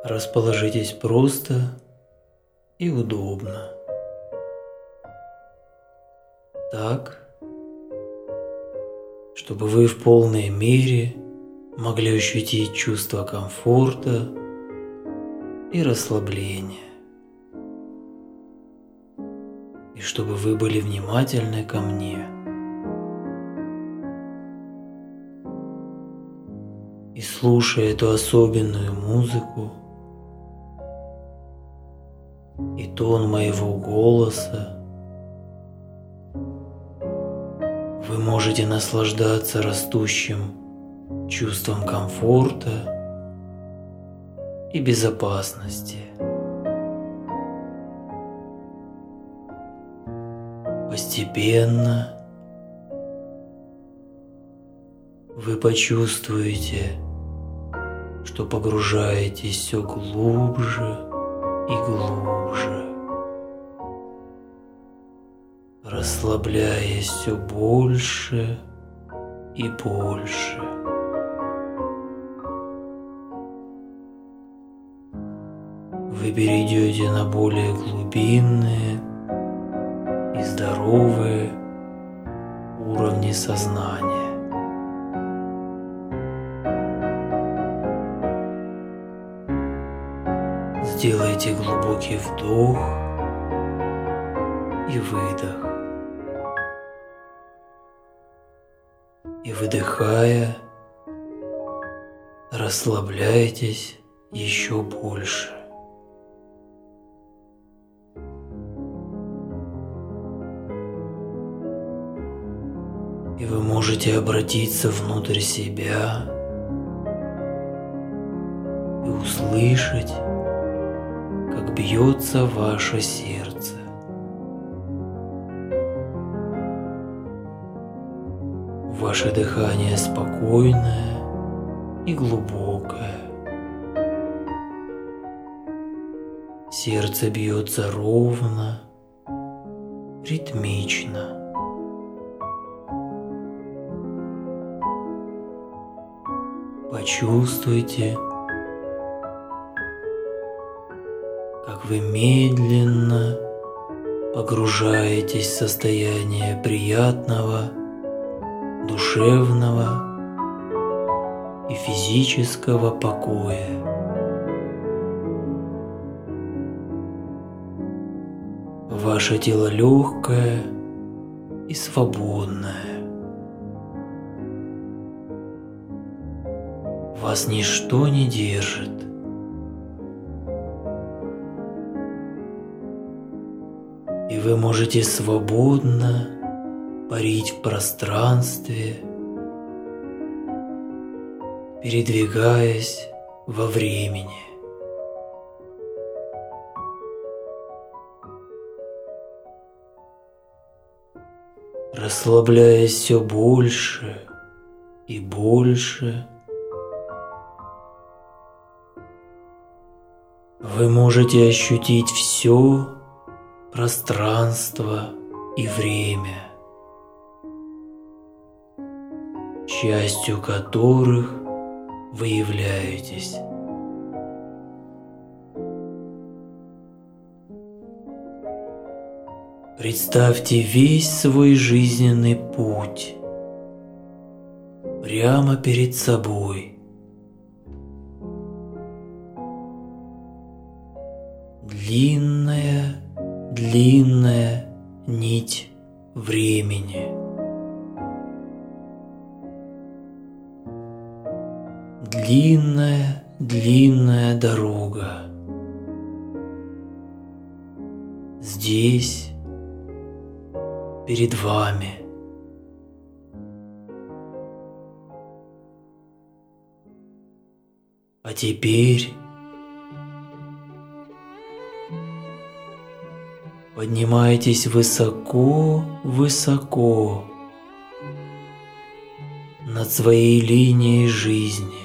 Расположитесь просто и удобно. Так, чтобы вы в полной мере могли ощутить чувство комфорта и расслабления. И чтобы вы были внимательны ко мне. И слушая эту особенную музыку, и тон моего голоса, вы можете наслаждаться растущим чувством комфорта и безопасности. Постепенно вы почувствуете, что погружаетесь все глубже и глубже, расслабляясь все больше и больше. Вы перейдете на более глубинные и здоровые уровни сознания. Сделайте глубокий вдох и выдох. И выдыхая, расслабляйтесь еще больше. И вы можете обратиться внутрь себя и услышать, как бьется ваше сердце. Ваше дыхание спокойное и глубокое. Сердце бьется ровно, ритмично. Почувствуйте, как вы медленно погружаетесь в состояние приятного, душевного и физического покоя. Ваше тело легкое и свободное. Вас ничто не держит. И вы можете свободно парить в пространстве, передвигаясь во времени. Расслабляясь все больше и больше, вы можете ощутить все пространство и время, частью которых вы являетесь. Представьте весь свой жизненный путь прямо перед собой. Длинная нить времени. Длинная дорога. Здесь, перед вами. А теперь поднимайтесь высоко над своей линией жизни.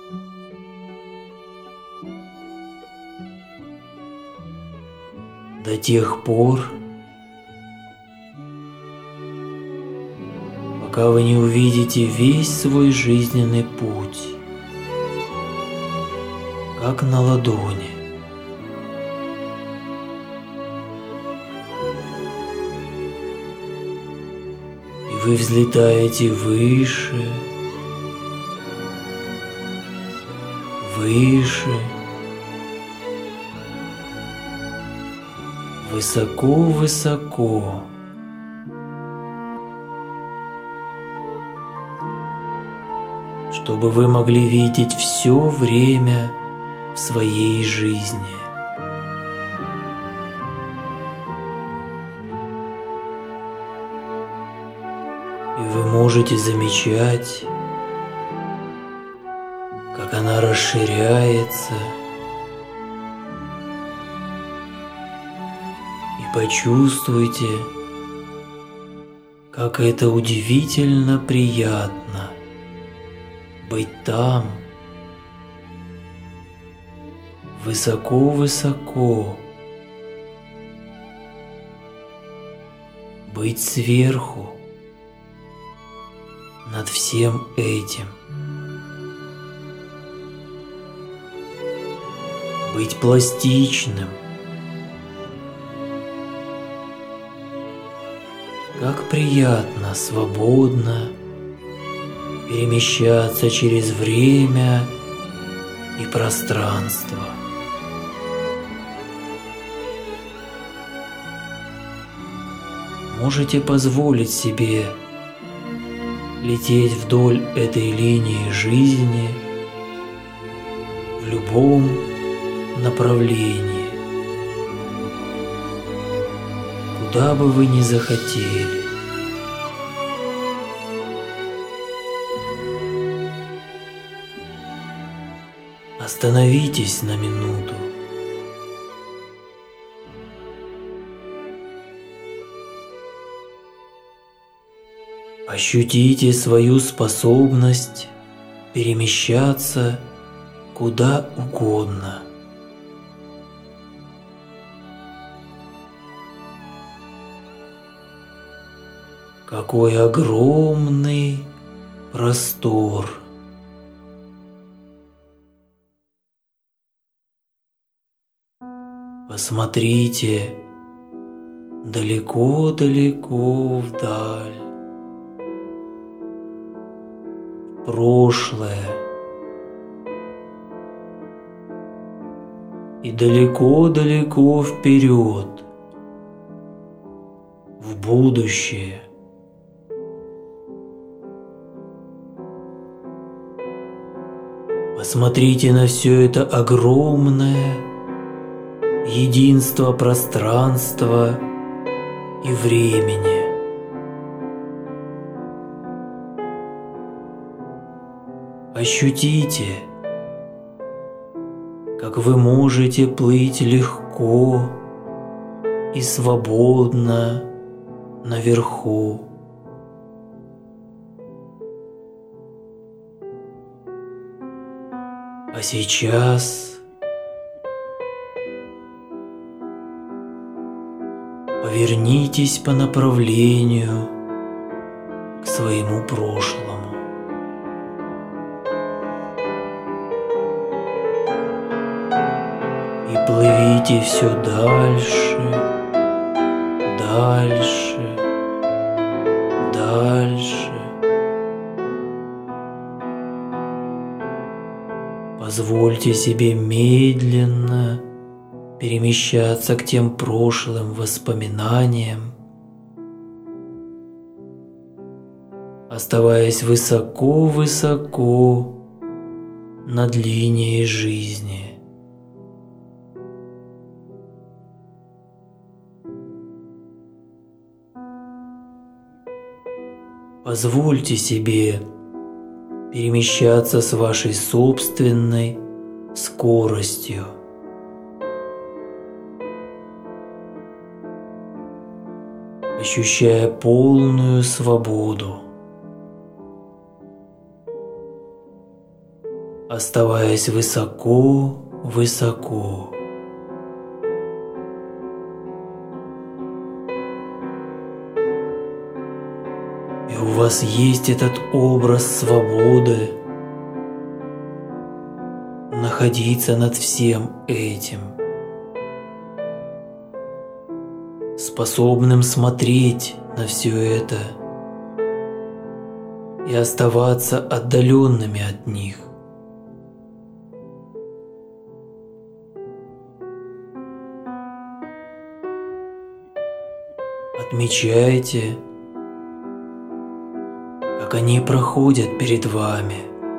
До тех пор, пока вы не увидите весь свой жизненный путь, как на ладони. И вы взлетаете выше, выше, высоко-высоко. Чтобы вы могли видеть все время в своей жизни. И вы можете замечать, как она расширяется, и почувствуйте, как это удивительно приятно быть там, высоко-высоко, быть сверху, над всем этим, быть пластичным, как приятно, свободно перемещаться через время и пространство. Можете позволить себе лететь вдоль этой линии жизни в любом направлении, куда бы вы ни захотели. Остановитесь на минуту. Ощутите свою способность перемещаться куда угодно. Какой огромный простор! Посмотрите далеко-далеко вдаль, в прошлое и далеко-далеко вперед, в будущее. Посмотрите на все это огромное единство пространства и времени. Ощутите, как вы можете плыть легко и свободно наверху. А сейчас повернитесь по направлению к своему прошлому. И плывите все дальше, дальше, дальше. Позвольте себе медленно перемещаться к тем прошлым воспоминаниям, оставаясь высоко-высоко над линией жизни. Позвольте себе перемещаться с вашей собственной скоростью. Ощущая полную свободу, оставаясь высоко-высоко. И у вас есть этот образ свободы, находиться над всем этим, способным смотреть на все это и оставаться отдаленными от них. Отмечайте, как они проходят перед вами.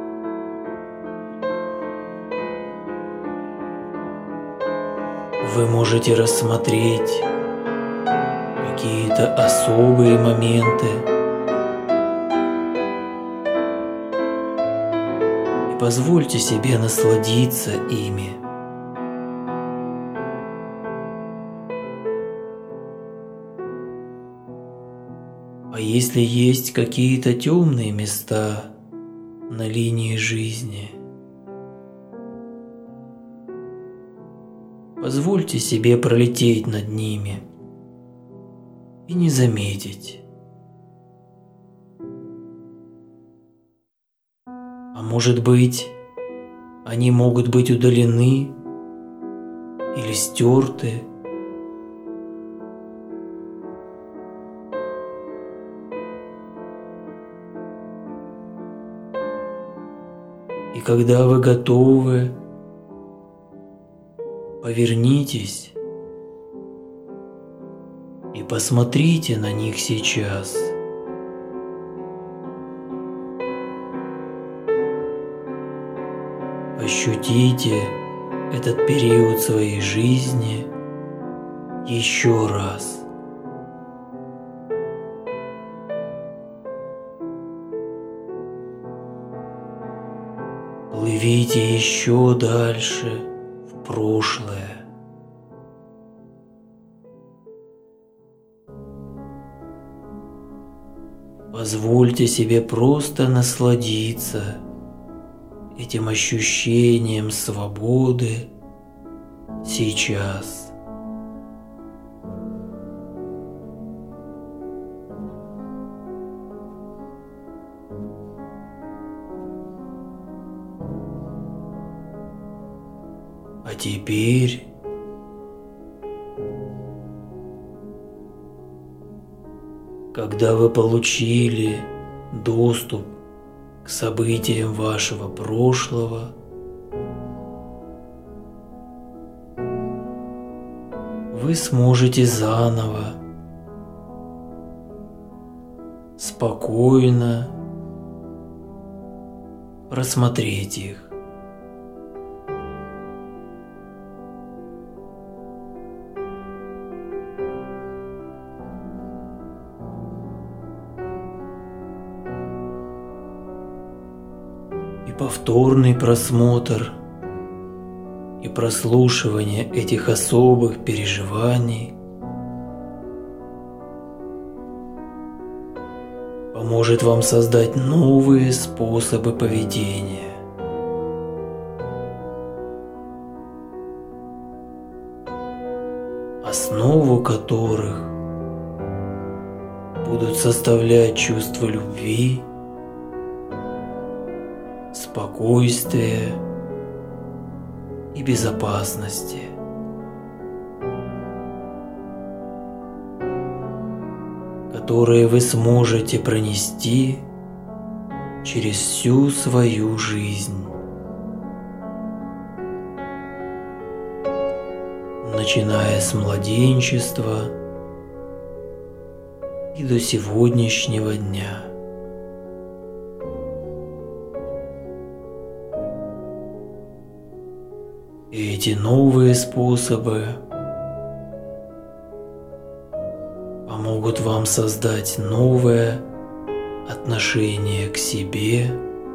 Вы можете рассмотреть какие-то особые моменты и позвольте себе насладиться ими. А если есть какие-то темные места на линии жизни, позвольте себе пролететь над ними и не заметить. А может быть, они могут быть удалены или стерты. И когда вы готовы, повернитесь и посмотрите на них сейчас. Ощутите этот период своей жизни еще раз. Плывите еще дальше в прошлое. Позвольте себе просто насладиться этим ощущением свободы сейчас. А теперь когда вы получили доступ к событиям вашего прошлого, вы сможете заново, спокойно рассмотреть их. Повторный просмотр и прослушивание этих особых переживаний поможет вам создать новые способы поведения. Основу которых будут составлять чувство любви, спокойствия и безопасности. Которые вы сможете пронести через всю свою жизнь, начиная с младенчества и до сегодняшнего дня. И эти новые способы помогут вам создать новое отношение к себе,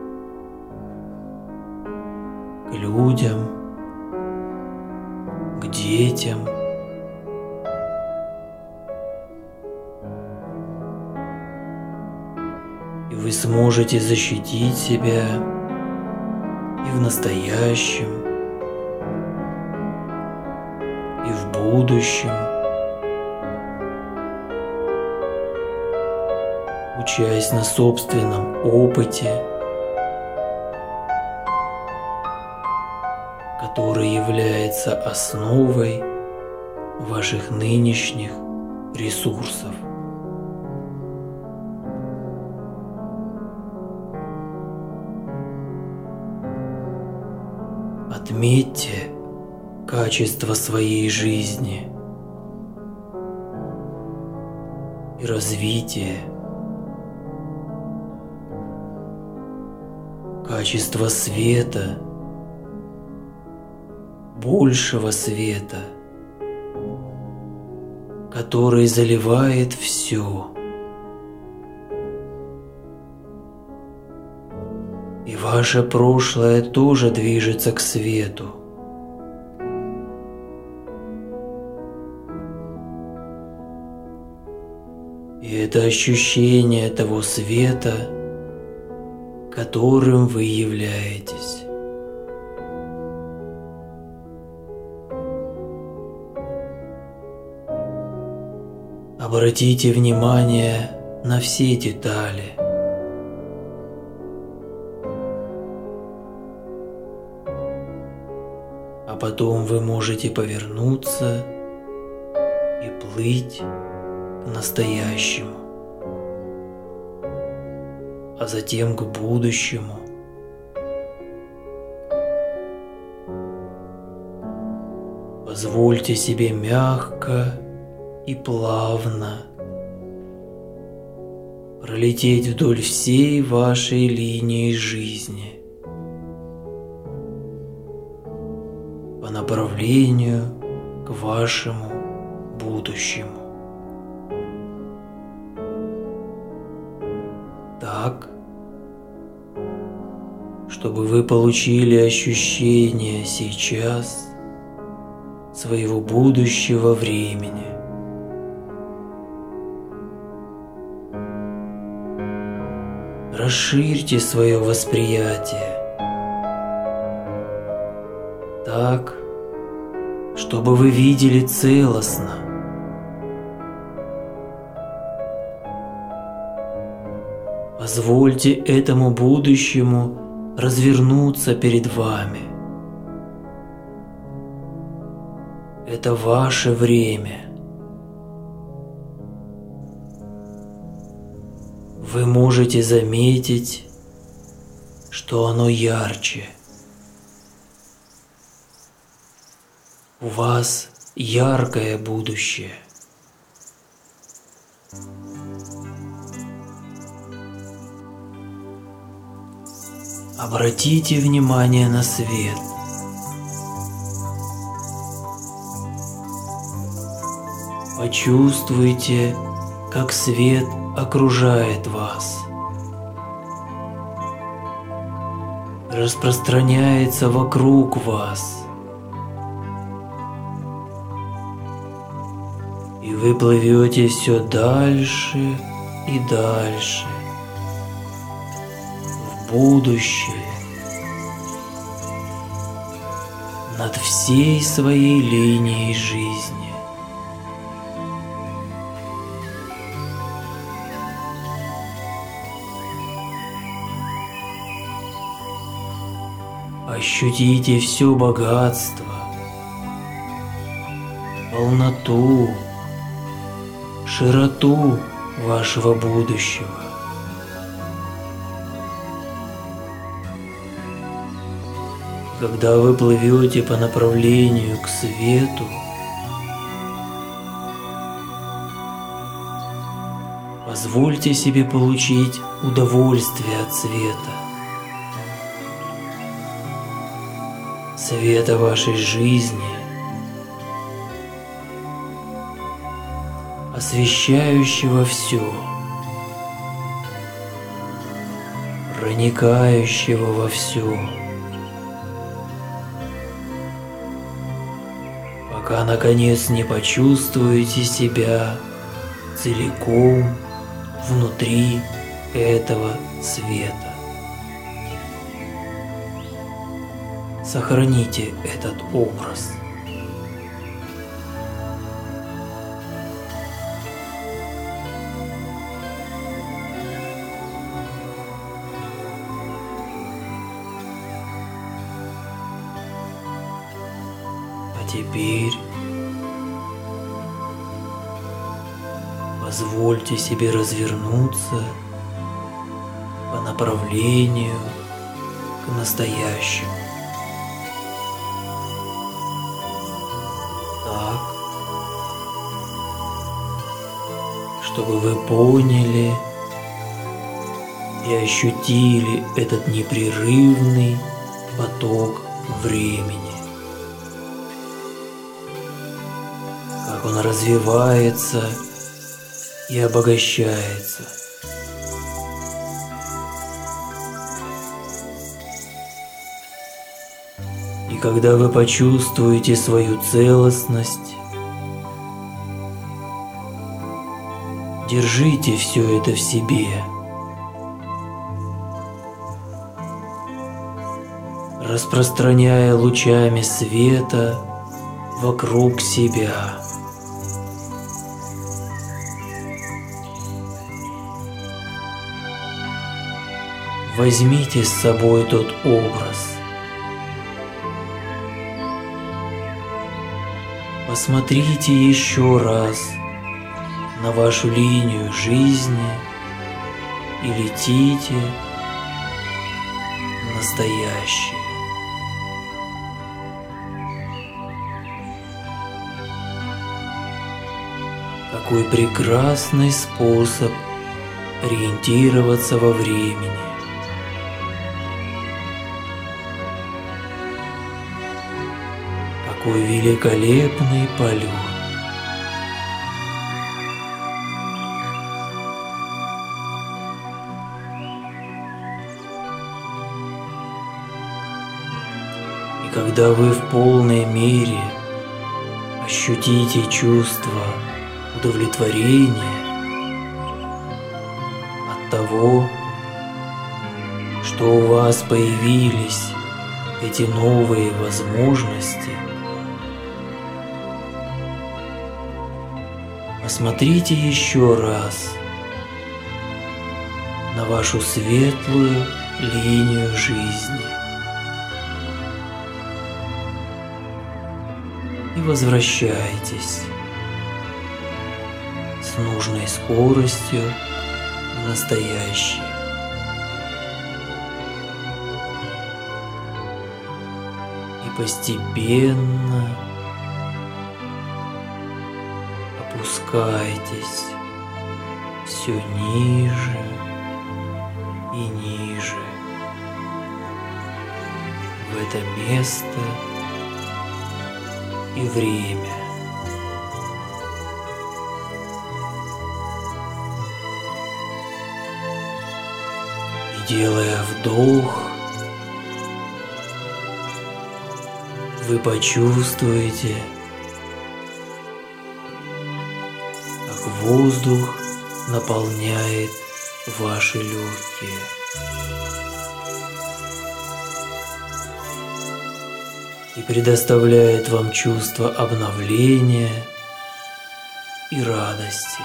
к людям, к детям. И вы сможете защитить себя и в настоящем, и в будущем, учась на собственном опыте который является основой ваших нынешних ресурсов. Отметьте качество своей жизни и развитие, качество света, большего света, который заливает все. И ваше прошлое тоже движется к свету. И это ощущение того света, которым вы являетесь. Обратите внимание на все детали. А потом вы можете повернуться и плыть к настоящему, а затем к будущему. Позвольте себе мягко и плавно пролететь вдоль всей вашей линии жизни по направлению к вашему будущему. Так, чтобы вы получили ощущение сейчас своего будущего времени. Расширьте свое восприятие так, чтобы вы видели целостно. Позвольте этому будущему развернуться перед вами. Это ваше время. Вы можете заметить, что оно ярче. У вас яркое будущее. Обратите внимание на свет. Почувствуйте, как свет окружает вас, распространяется вокруг вас, и вы плывете все дальше и дальше в будущее, над всей своей линией жизни. Ощутите все богатство, полноту, широту вашего будущего. Когда вы плывете по направлению к свету, позвольте себе получить удовольствие от света. Света вашей жизни, освещающего все, проникающего во все, пока наконец не почувствуете себя целиком внутри этого света. Сохраните этот образ. теперь позвольте себе развернуться по направлению к настоящему. Так, чтобы вы поняли и ощутили этот непрерывный поток времени, как он развивается и обогащается. И когда вы почувствуете свою целостность, держите все это в себе. Распространяя лучами света вокруг себя. Возьмите с собой тот образ. Посмотрите еще раз на вашу линию жизни и летите в настоящее. Какой прекрасный способ ориентироваться во времени. Какой великолепный полет. И когда вы в полной мере ощутите чувство удовлетворения от того, что у вас появились эти новые возможности, посмотрите еще раз на вашу светлую линию жизни и возвращайтесь с нужной скоростью в настоящее. И постепенно опускайтесь все ниже и ниже в это место и время. И делая вдох, вы почувствуете, как воздух наполняет ваши легкие. И предоставляет вам чувство обновления и радости.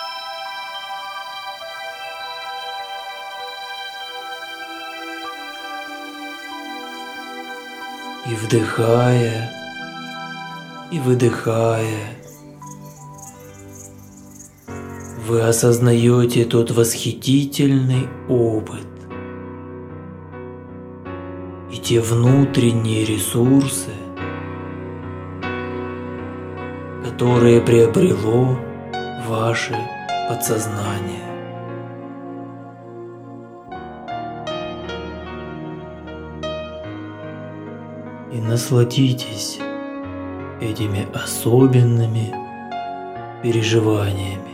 И вдыхая, и выдыхая, вы осознаете тот восхитительный опыт и те внутренние ресурсы, которые приобрело ваше подсознание. И насладитесь этими особенными переживаниями.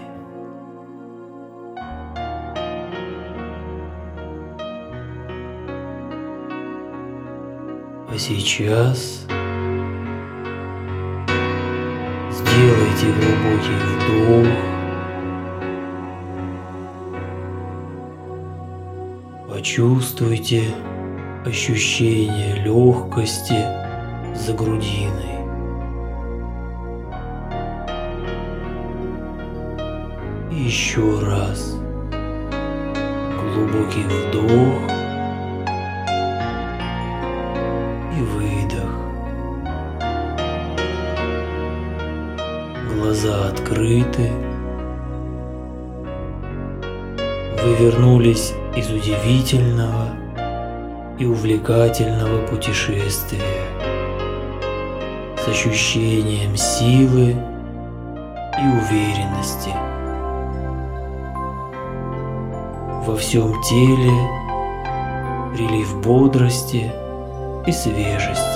А сейчас сделайте глубокий вдох, почувствуйте ощущение легкости за грудиной. И еще раз глубокий вдох и выдох. открыты. Вы вернулись из удивительного и увлекательного путешествия с ощущением силы и уверенности. Во всем теле прилив бодрости и свежести.